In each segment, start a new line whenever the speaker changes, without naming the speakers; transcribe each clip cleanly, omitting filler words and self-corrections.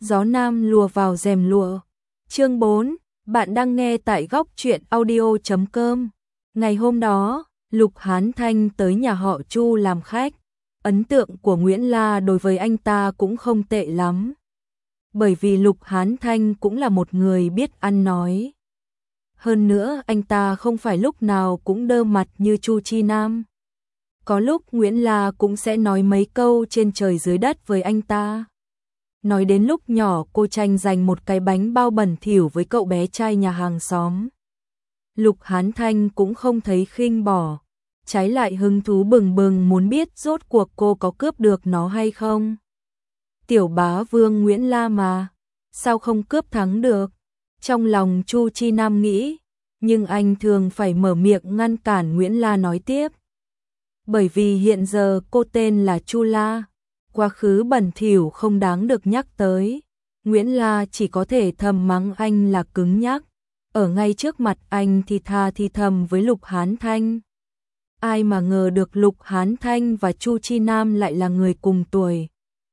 Gió nam lùa vào rèm lụa. Chương 4, bạn đang nghe tại góc truyện audio.com. Ngày hôm đó, Lục Hán Thanh tới nhà họ Chu làm khách. Ấn tượng của Nguyễn La đối với anh ta cũng không tệ lắm. Bởi vì Lục Hán Thanh cũng là một người biết ăn nói. Hơn nữa anh ta không phải lúc nào cũng đơ mặt như Chu Chi Nam. Có lúc Nguyễn La cũng sẽ nói mấy câu trên trời dưới đất với anh ta. Nói đến lúc nhỏ cô tranh giành một cái bánh bao bẩn thỉu với cậu bé trai nhà hàng xóm. Lục Hán Thanh cũng không thấy khinh bỏ, trái lại hứng thú bừng bừng muốn biết rốt cuộc cô có cướp được nó hay không. Tiểu bá vương Nguyễn La mà, sao không cướp thắng được? Trong lòng Chu Chi Nam nghĩ, nhưng anh thường phải mở miệng ngăn cản Nguyễn La nói tiếp. Bởi vì hiện giờ cô tên là Chu La, quá khứ bẩn thỉu không đáng được nhắc tới. Nguyễn La chỉ có thể thầm mắng anh là cứng nhắc, ở ngay trước mặt anh thì tha thì thầm với Lục Hán Thanh. Ai mà ngờ được Lục Hán Thanh và Chu Chi Nam lại là người cùng tuổi.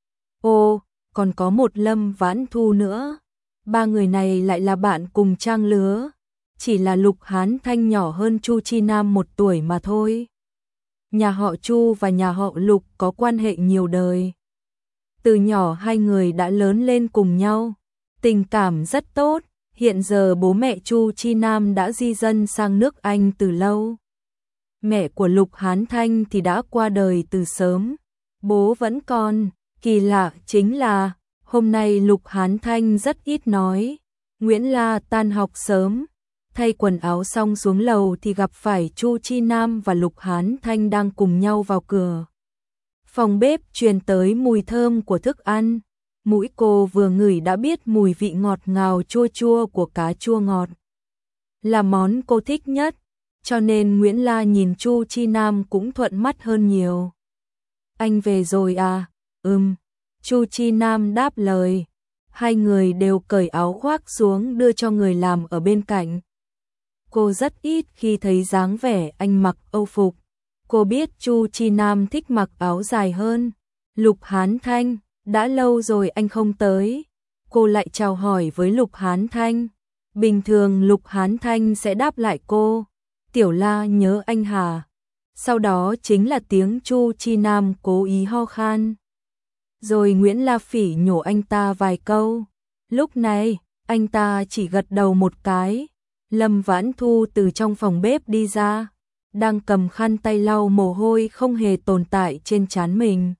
Ô, còn có một Lâm Vãn Thu nữa. Ba người này lại là bạn cùng trang lứa, chỉ là Lục Hán Thanh nhỏ hơn Chu Chi Nam 1 tuổi mà thôi. Nhà họ Chu và nhà họ Lục có quan hệ nhiều đời. Từ nhỏ hai người đã lớn lên cùng nhau, tình cảm rất tốt. Hiện giờ bố mẹ Chu Chi Nam đã di dân sang nước Anh từ lâu. Mẹ của Lục Hán Thanh thì đã qua đời từ sớm, bố vẫn còn. Kỳ lạ chính là hôm nay Lục Hán Thanh rất ít nói. Nguyễn La tan học sớm, thay quần áo xong xuống lầu thì gặp phải Chu Chi Nam và Lục Hán Thanh đang cùng nhau vào cửa. Phòng bếp truyền tới mùi thơm của thức ăn. Mũi cô vừa ngửi đã biết mùi vị ngọt ngào chua chua của cá chua ngọt. Là món cô thích nhất, cho nên Nguyễn La nhìn Chu Chi Nam cũng thuận mắt hơn nhiều. Anh về rồi à? Chu Chi Nam đáp lời. Hai người đều cởi áo khoác xuống đưa cho người làm ở bên cạnh. Cô rất ít khi thấy dáng vẻ anh mặc âu phục. Cô biết Chu Chi Nam thích mặc áo dài hơn. Lục Hán Thanh, đã lâu rồi anh không tới. Cô lại chào hỏi với Lục Hán Thanh. Bình thường Lục Hán Thanh sẽ đáp lại cô. Tiểu La nhớ anh hả? Sau đó chính là tiếng Chu Chi Nam cố ý ho khan. Rồi Nguyễn La phỉ nhổ anh ta vài câu. Lúc này, anh ta chỉ gật đầu một cái. Lâm Vãn Thu từ trong phòng bếp đi ra, đang cầm khăn tay lau mồ hôi không hề tồn tại trên trán mình.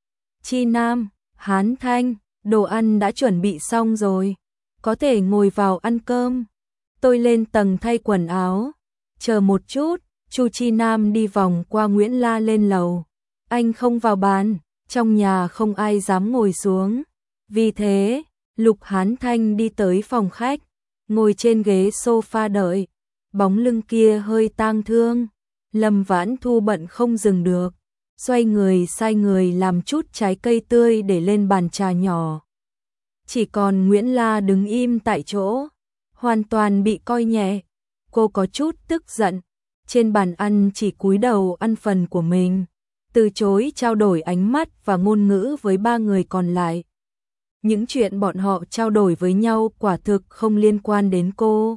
Chi Nam, Hán Thanh, đồ ăn đã chuẩn bị xong rồi, có thể ngồi vào ăn cơm. Tôi lên tầng thay quần áo. Chờ một chút. Chu Chi Nam đi vòng qua Nguyễn La lên lầu. Anh không vào bàn, trong nhà không ai dám ngồi xuống. Vì thế, Lục Hán Thanh đi tới phòng khách, ngồi trên ghế sofa đợi. Bóng lưng kia hơi tang thương. Lâm Vãn Thu bận không dừng được, xoay người sai người làm chút trái cây tươi để lên bàn trà nhỏ. Chỉ còn Nguyễn La đứng im tại chỗ, hoàn toàn bị coi nhẹ. Cô có chút tức giận, trên bàn ăn chỉ cúi đầu ăn phần của mình, từ chối trao đổi ánh mắt và ngôn ngữ với ba người còn lại. Những chuyện bọn họ trao đổi với nhau quả thực không liên quan đến cô.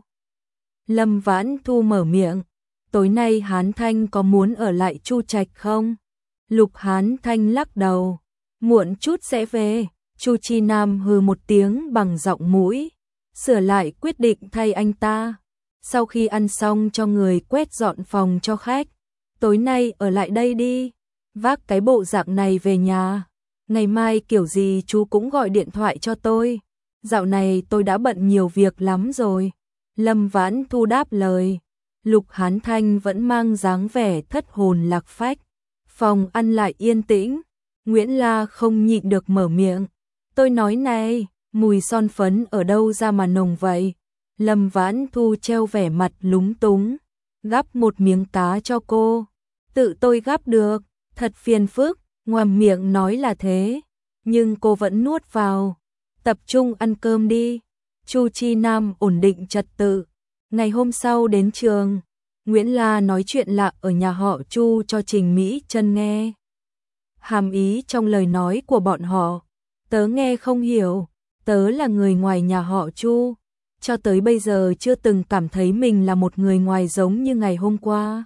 Lâm Vãn Thu mở miệng, tối nay Hán Thanh có muốn ở lại Chu Trạch không? Lục Hán Thanh lắc đầu, muộn chút sẽ về. Chu Chi Nam hừ một tiếng bằng giọng mũi, sửa lại quyết định thay anh ta. Sau khi ăn xong cho người quét dọn phòng cho khách. Tối nay ở lại đây đi, vác cái bộ dạng này về nhà. Ngày mai kiểu gì chú cũng gọi điện thoại cho tôi. Dạo này tôi đã bận nhiều việc lắm rồi. Lâm Vãn Thu đáp lời. Lục Hán Thanh vẫn mang dáng vẻ thất hồn lạc phách. Phòng ăn lại yên tĩnh. Nguyễn La không nhịn được mở miệng. Tôi nói này, mùi son phấn ở đâu ra mà nồng vậy? Lâm Vãn Thu treo vẻ mặt lúng túng, gắp một miếng cá cho cô. Tự tôi gắp được, thật phiền phức. Ngoàm miệng nói là thế, nhưng cô vẫn nuốt vào. Tập trung ăn cơm đi. Chu Chi Nam ổn định trật tự. Ngày hôm sau đến trường, Nguyễn La nói chuyện lạ ở nhà họ Chu cho Trình Mỹ Chân nghe. Hàm ý trong lời nói của bọn họ, tớ nghe không hiểu. tớ là người ngoài nhà họ Chu, cho tới bây giờ chưa từng cảm thấy mình là một người ngoài giống như ngày hôm qua.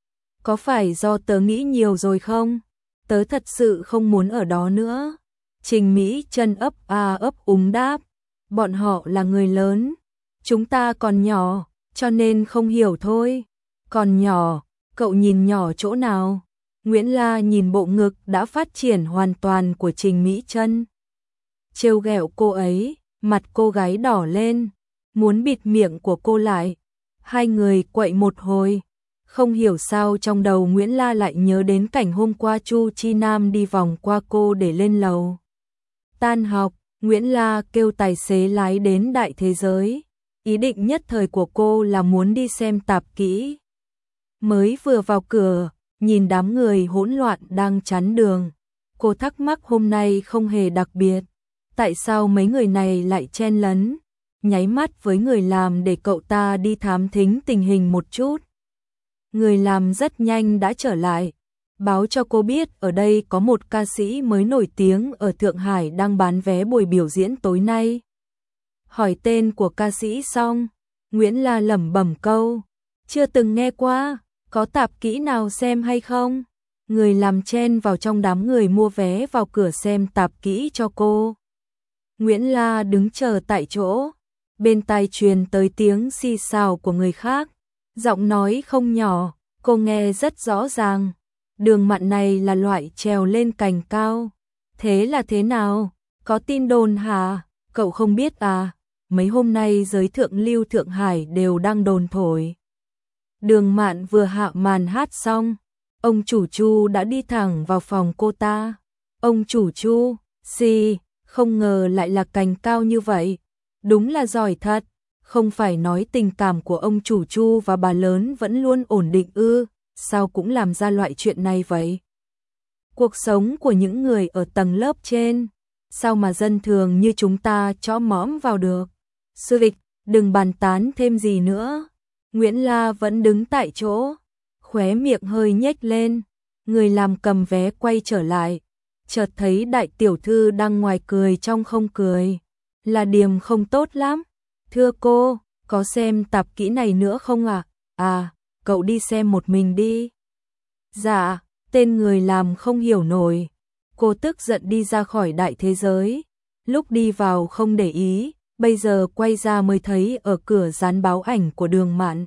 Có phải do tớ nghĩ nhiều rồi không? Tớ thật sự không muốn ở đó nữa. Trình Mỹ Chân ấp a ấp úng đáp, bọn họ là người lớn, chúng ta còn nhỏ, cho nên không hiểu thôi. Còn nhỏ, cậu nhìn nhỏ chỗ nào? Nguyễn La nhìn bộ ngực đã phát triển hoàn toàn của Trình Mỹ Chân. Trêu ghẹo cô ấy, mặt cô gái đỏ lên, muốn bịt miệng của cô lại. Hai người quậy một hồi. Không hiểu sao trong đầu Nguyễn La lại nhớ đến cảnh hôm qua Chu Chi Nam đi vòng qua cô để lên lầu. Tan học, Nguyễn La kêu tài xế lái đến Đại Thế Giới. Ý định nhất thời của cô là muốn đi xem tạp kỹ. Mới vừa vào cửa, nhìn đám người hỗn loạn đang chắn đường. Cô thắc mắc hôm nay không hề đặc biệt. Tại sao mấy người này lại chen lấn? Nháy mắt với người làm để cậu ta đi thám thính tình hình một chút. Người làm rất nhanh đã trở lại, báo cho cô biết ở đây có một ca sĩ mới nổi tiếng ở Thượng Hải đang bán vé buổi biểu diễn tối nay. Hỏi tên của ca sĩ xong, Nguyễn La lẩm bẩm câu, chưa từng nghe qua, có tạp kỹ nào xem hay không? Người làm chen vào trong đám người mua vé vào cửa xem tạp kỹ cho cô. Nguyễn La đứng chờ tại chỗ, bên tai truyền tới tiếng xì xào của người khác. Giọng nói không nhỏ, cô nghe rất rõ ràng. Đường Mạn này là loại trèo lên cành cao. Thế là thế nào? Có tin đồn hả? Cậu không biết à? Mấy hôm nay giới thượng lưu Thượng Hải đều đang đồn thổi. Đường Mạn vừa hạ màn hát xong, ông chủ Chu đã đi thẳng vào phòng cô ta. Ông chủ Chu, không ngờ lại là cành cao như vậy. Đúng là giỏi thật. Không phải nói tình cảm của ông chủ Chu và bà lớn vẫn luôn ổn định ư, sao cũng làm ra loại chuyện này vậy? Cuộc sống của những người ở tầng lớp trên, sao mà dân thường như chúng ta chõ mõm vào được? Sư Vịch, đừng bàn tán thêm gì nữa. Nguyễn La vẫn đứng tại chỗ, khóe miệng hơi nhếch lên. Người làm cầm vé quay trở lại, chợt thấy đại tiểu thư đang ngoài cười trong không cười. Là điềm không tốt lắm. Thưa cô, có xem tạp kỹ này nữa không ạ? À, cậu đi xem một mình đi. Dạ, tên người làm không hiểu nổi. Cô tức giận đi ra khỏi Đại Thế Giới. Lúc đi vào không để ý, bây giờ quay ra mới thấy ở cửa dán báo ảnh của Đường Mạn.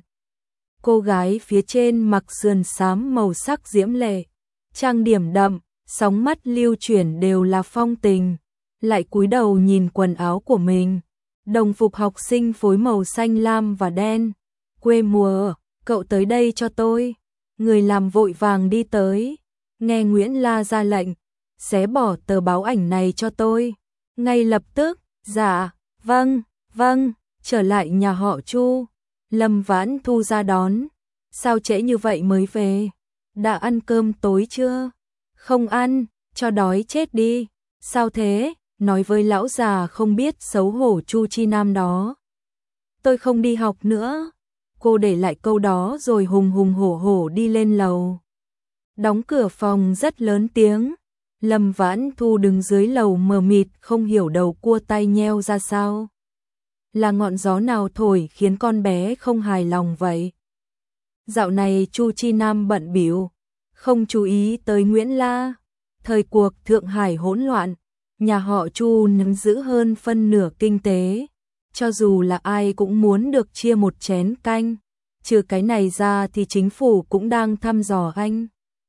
Cô gái phía trên mặc sườn xám màu sắc diễm lệ, trang điểm đậm, sóng mắt lưu chuyển đều là phong tình. Lại cúi đầu nhìn quần áo của mình. Đồng phục học sinh phối màu xanh lam và đen. Quê mùa, cậu tới đây cho tôi. Người làm vội vàng đi tới. Nghe Nguyễn La ra lệnh, xé bỏ tờ báo ảnh này cho tôi. Ngay lập tức, dạ, vâng, trở lại nhà họ Chu. Lâm Vãn Thu ra đón. Sao trễ như vậy mới về? Đã ăn cơm tối chưa? Không ăn, cho đói chết đi. Sao thế? Nói với lão già không biết xấu hổ Chu Chi Nam đó. Tôi không đi học nữa. Cô để lại câu đó rồi hùng hùng hổ hổ đi lên lầu. Đóng cửa phòng rất lớn tiếng. Lâm Vãn Thu đứng dưới lầu mờ mịt không hiểu đầu cua tay nheo ra sao. Là ngọn gió nào thổi khiến con bé không hài lòng vậy? Dạo này Chu Chi Nam bận bịu, không chú ý tới Nguyễn La. Thời cuộc Thượng Hải hỗn loạn, nhà họ Chu nắm giữ hơn phân nửa kinh tế. Cho dù là ai cũng muốn được chia một chén canh. Trừ cái này ra thì chính phủ cũng đang thăm dò anh.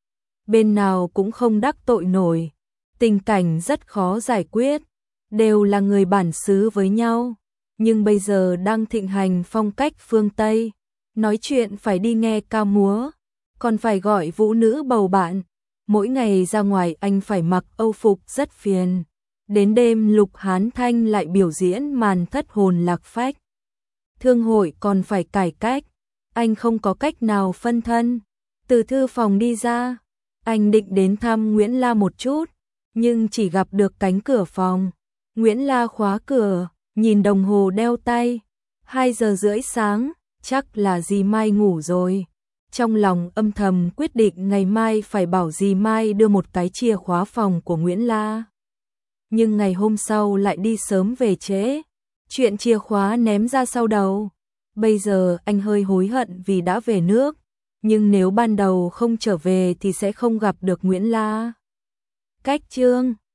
Bên nào cũng không đắc tội nổi. Tình cảnh rất khó giải quyết. Đều là người bản xứ với nhau. Nhưng bây giờ đang thịnh hành phong cách phương Tây. Nói chuyện phải đi nghe ca múa. Còn phải gọi vũ nữ bầu bạn. Mỗi ngày ra ngoài anh phải mặc âu phục rất phiền. Đến đêm Lục Hán Thanh lại biểu diễn màn thất hồn lạc phách. Thương hội còn phải cải cách. Anh không có cách nào phân thân. Từ thư phòng đi ra, anh định đến thăm Nguyễn La một chút, nhưng chỉ gặp được cánh cửa phòng. Nguyễn La khóa cửa, nhìn đồng hồ đeo tay. 2 giờ rưỡi sáng, chắc là dì Mai ngủ rồi. Trong lòng âm thầm quyết định ngày mai phải bảo dì Mai đưa một cái chìa khóa phòng của Nguyễn La. nhưng ngày hôm sau lại đi sớm về trễ. Chuyện chìa khóa ném ra sau đầu. Bây giờ anh hơi hối hận vì đã về nước, nhưng nếu ban đầu không trở về thì sẽ không gặp được Nguyễn La. Cách chương